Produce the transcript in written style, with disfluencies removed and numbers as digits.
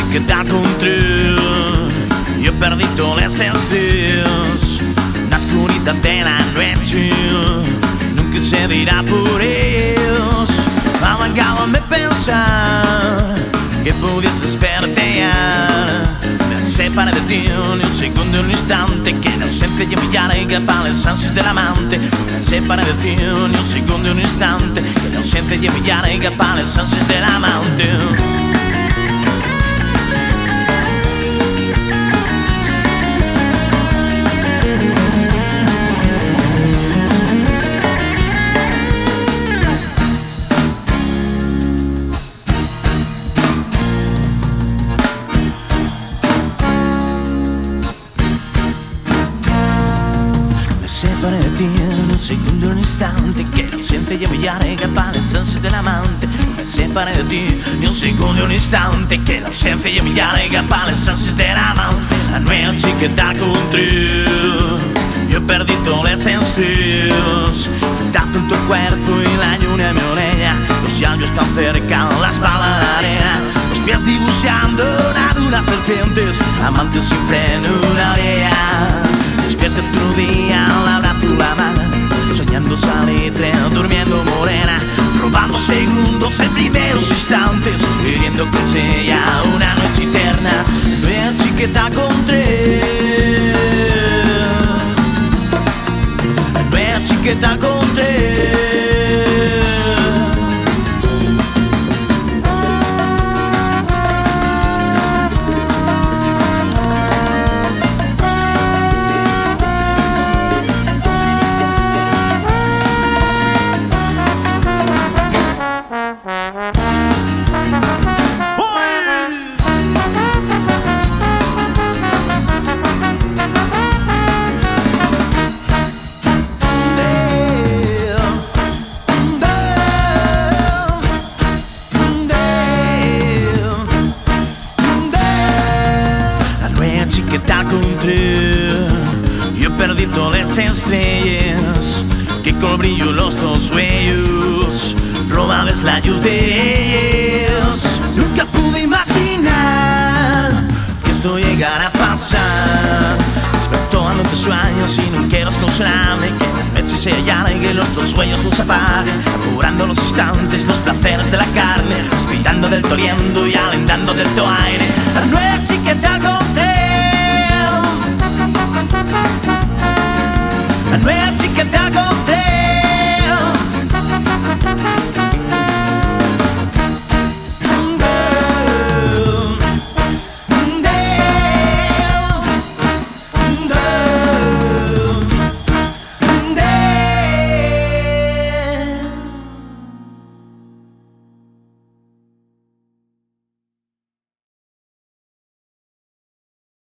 xiqueta control. Io ho perduto le sensacions, la oscuridad de la noche nunca se dirá por ellos. Arrancábame pensar que pudiese despertar. Me separé de ti ni un segundo, un instante, que la ausencia ya me llega para las ansias del amante. Me separé de ti ni un segundo, un instante, que la ausencia ya me llega para las ansias del amante. Separé de ti en un segundo, un instante, que la ausencia ya me llega para las ansias del amante. Me separé de ti en un segundo, un instante, que la ausencia ya me llega para las ansias del amante. La nueva xiqueta control, yo he perdido las sensaciones, tanto en tu cuerpo y la lluna me orella. Los años tan cerca, la espalda la arena, los pies dibujando naduras serpientes, amantes sin freno, una orella. Despierta otro día, la abrazo la mano, soñando salitre, durmiendo morena, robando segundos en primeros instantes, queriendo que sea una noche eterna. Nueva xiqueta control, nueva xiqueta control. Xiqueta control, yo he perdido las estrellas que con brillo los dos sueños robabas la luz de ellos. Nunca pude imaginar que esto llegara a pasar. Despertó anoche sueños y no quiero consolarme, que la noche se alargue y los dos sueños nos apaguen, apurando los instantes, los placeres de la carne, respirando del toriendo y alentando del tu aire. La nueva xiqueta control, la nueva xiqueta